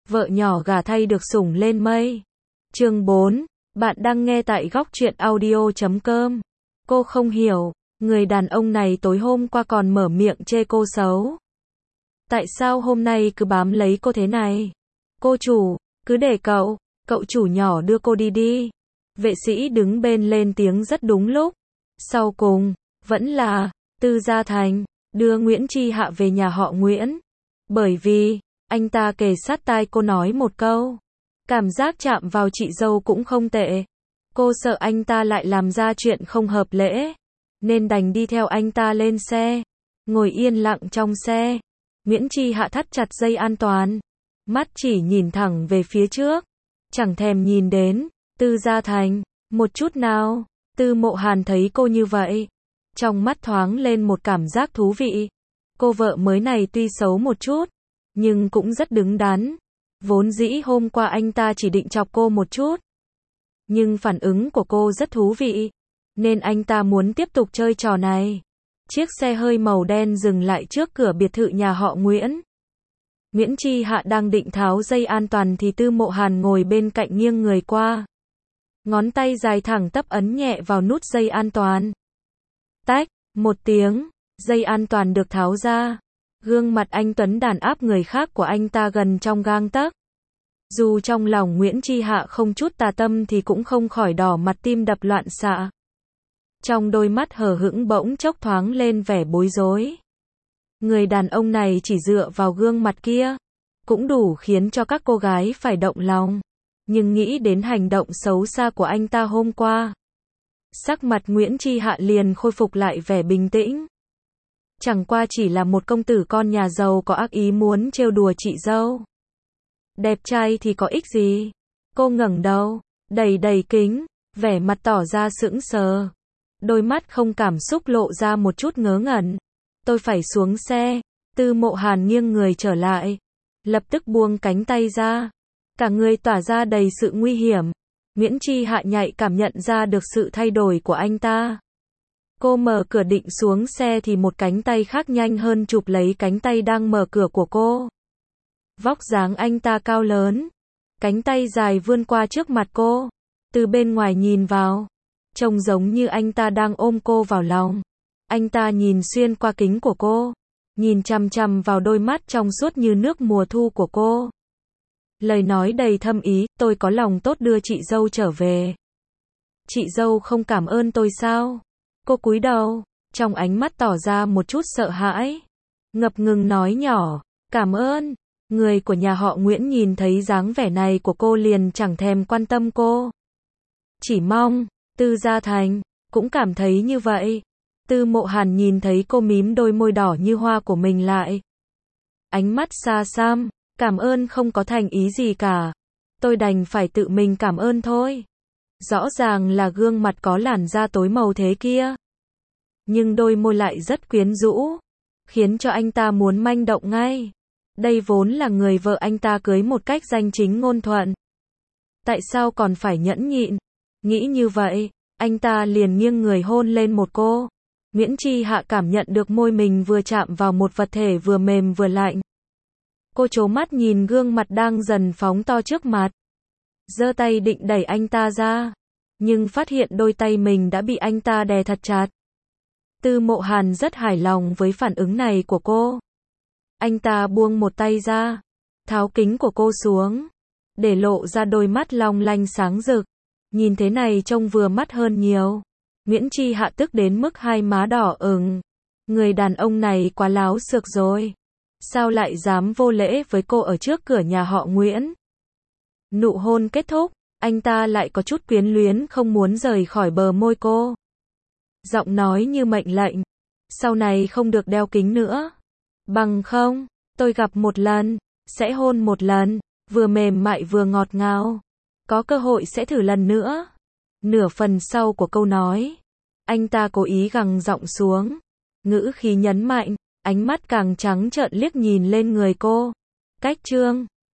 vợ nhỏ gả thay được sủng lên mây. Chương 4, bạn đang nghe tại góc truyện audio.com. Cô không hiểu, người đàn ông này tối hôm qua còn mở miệng chê cô xấu. Tại sao hôm nay cứ bám lấy cô thế này? Cô chủ, cứ để cậu chủ nhỏ đưa cô đi đi. Vệ sĩ đứng bên lên tiếng rất đúng lúc. Sau cùng, vẫn là Tư Gia Thành đưa Nguyễn Chi Hạ về nhà họ Nguyễn. Bởi vì, anh ta kề sát tai cô nói một câu. Cảm giác chạm vào chị dâu cũng không tệ. Cô sợ anh ta lại làm ra chuyện không hợp lễ, nên đành đi theo anh ta lên xe. Ngồi yên lặng trong xe. Nguyễn Chi Hạ thắt chặt dây an toàn. Mắt chỉ nhìn thẳng về phía trước. Chẳng thèm nhìn đến Tư Gia Thành một chút nào. Tư Mộ Hàn thấy cô như vậy, trong mắt thoáng lên một cảm giác thú vị. Cô vợ mới này tuy xấu một chút, nhưng cũng rất đứng đắn. Vốn dĩ hôm qua anh ta chỉ định chọc cô một chút, nhưng phản ứng của cô rất thú vị, nên anh ta muốn tiếp tục chơi trò này. Chiếc xe hơi màu đen dừng lại trước cửa biệt thự nhà họ Nguyễn. Nguyễn Chi Hạ đang định tháo dây an toàn thì Tư Mộ Hàn ngồi bên cạnh nghiêng người qua. Ngón tay dài thẳng tắp ấn nhẹ vào nút dây an toàn. Tách, một tiếng, dây an toàn được tháo ra. Gương mặt anh tuấn đàn áp người khác của anh ta gần trong gang tấc. Dù trong lòng Nguyễn Chi Hạ không chút tà tâm thì cũng không khỏi đỏ mặt, tim đập loạn xạ. Trong đôi mắt hờ hững bỗng chốc thoáng lên vẻ bối rối. Người đàn ông này chỉ dựa vào gương mặt kia cũng đủ khiến cho các cô gái phải động lòng. Nhưng nghĩ đến hành động xấu xa của anh ta hôm qua, sắc mặt Nguyễn Chi Hạ liền khôi phục lại vẻ bình tĩnh. Chẳng qua chỉ là một công tử con nhà giàu có ác ý muốn trêu đùa chị dâu. Đẹp trai thì có ích gì? Cô ngẩng đầu, đầy đầy kính, vẻ mặt tỏ ra sững sờ. Đôi mắt không cảm xúc lộ ra một chút ngớ ngẩn. Tôi phải xuống xe. Tư Mộ Hàn nghiêng người trở lại, lập tức buông cánh tay ra. Cả người tỏa ra đầy sự nguy hiểm. Nguyễn Chi Hạ nhạy cảm nhận ra được sự thay đổi của anh ta. Cô mở cửa định xuống xe thì một cánh tay khác nhanh hơn chụp lấy cánh tay đang mở cửa của cô. Vóc dáng anh ta cao lớn, cánh tay dài vươn qua trước mặt cô. Từ bên ngoài nhìn vào, trông giống như anh ta đang ôm cô vào lòng. Anh ta nhìn xuyên qua kính của cô, nhìn chằm chằm vào đôi mắt trong suốt như nước mùa thu của cô. Lời nói đầy thâm ý, tôi có lòng tốt đưa chị dâu trở về. Chị dâu không cảm ơn tôi sao? Cô cúi đầu, trong ánh mắt tỏ ra một chút sợ hãi. Ngập ngừng nói nhỏ, cảm ơn. Người của nhà họ Nguyễn nhìn thấy dáng vẻ này của cô liền chẳng thèm quan tâm cô. Chỉ mong, Tư Gia Thành cũng cảm thấy như vậy. Tư Mộ Hàn nhìn thấy cô mím đôi môi đỏ như hoa của mình lại. Ánh mắt xa xăm, cảm ơn không có thành ý gì cả. Tôi đành phải tự mình cảm ơn thôi. Rõ ràng là gương mặt có làn da tối màu thế kia, nhưng đôi môi lại rất quyến rũ, khiến cho anh ta muốn manh động ngay. Đây vốn là người vợ anh ta cưới một cách danh chính ngôn thuận. Tại sao còn phải nhẫn nhịn? Nghĩ như vậy, anh ta liền nghiêng người hôn lên một cô. Nguyễn Chi Hạ cảm nhận được môi mình vừa chạm vào một vật thể vừa mềm vừa lạnh. Cô trố mắt nhìn gương mặt đang dần phóng to trước mặt. Giơ tay định đẩy anh ta ra, nhưng phát hiện đôi tay mình đã bị anh ta đè thật chặt. Tư Mộ Hàn rất hài lòng với phản ứng này của cô. Anh ta buông một tay ra, tháo kính của cô xuống, để lộ ra đôi mắt long lanh sáng rực. Nhìn thế này trông vừa mắt hơn nhiều. Nguyễn Chi Hạ tức đến mức hai má đỏ ửng. Người đàn ông này quá láo xược rồi. Sao lại dám vô lễ với cô ở trước cửa nhà họ Nguyễn? Nụ hôn kết thúc, anh ta lại có chút quyến luyến không muốn rời khỏi bờ môi cô. Giọng nói như mệnh lệnh, sau này không được đeo kính nữa. Bằng không, tôi gặp một lần, sẽ hôn một lần, vừa mềm mại vừa ngọt ngào. Có cơ hội sẽ thử lần nữa. Nửa phần sau của câu nói, anh ta cố ý gằn giọng xuống, ngữ khí nhấn mạnh, ánh mắt càng trắng trợn liếc nhìn lên người cô. Cách chương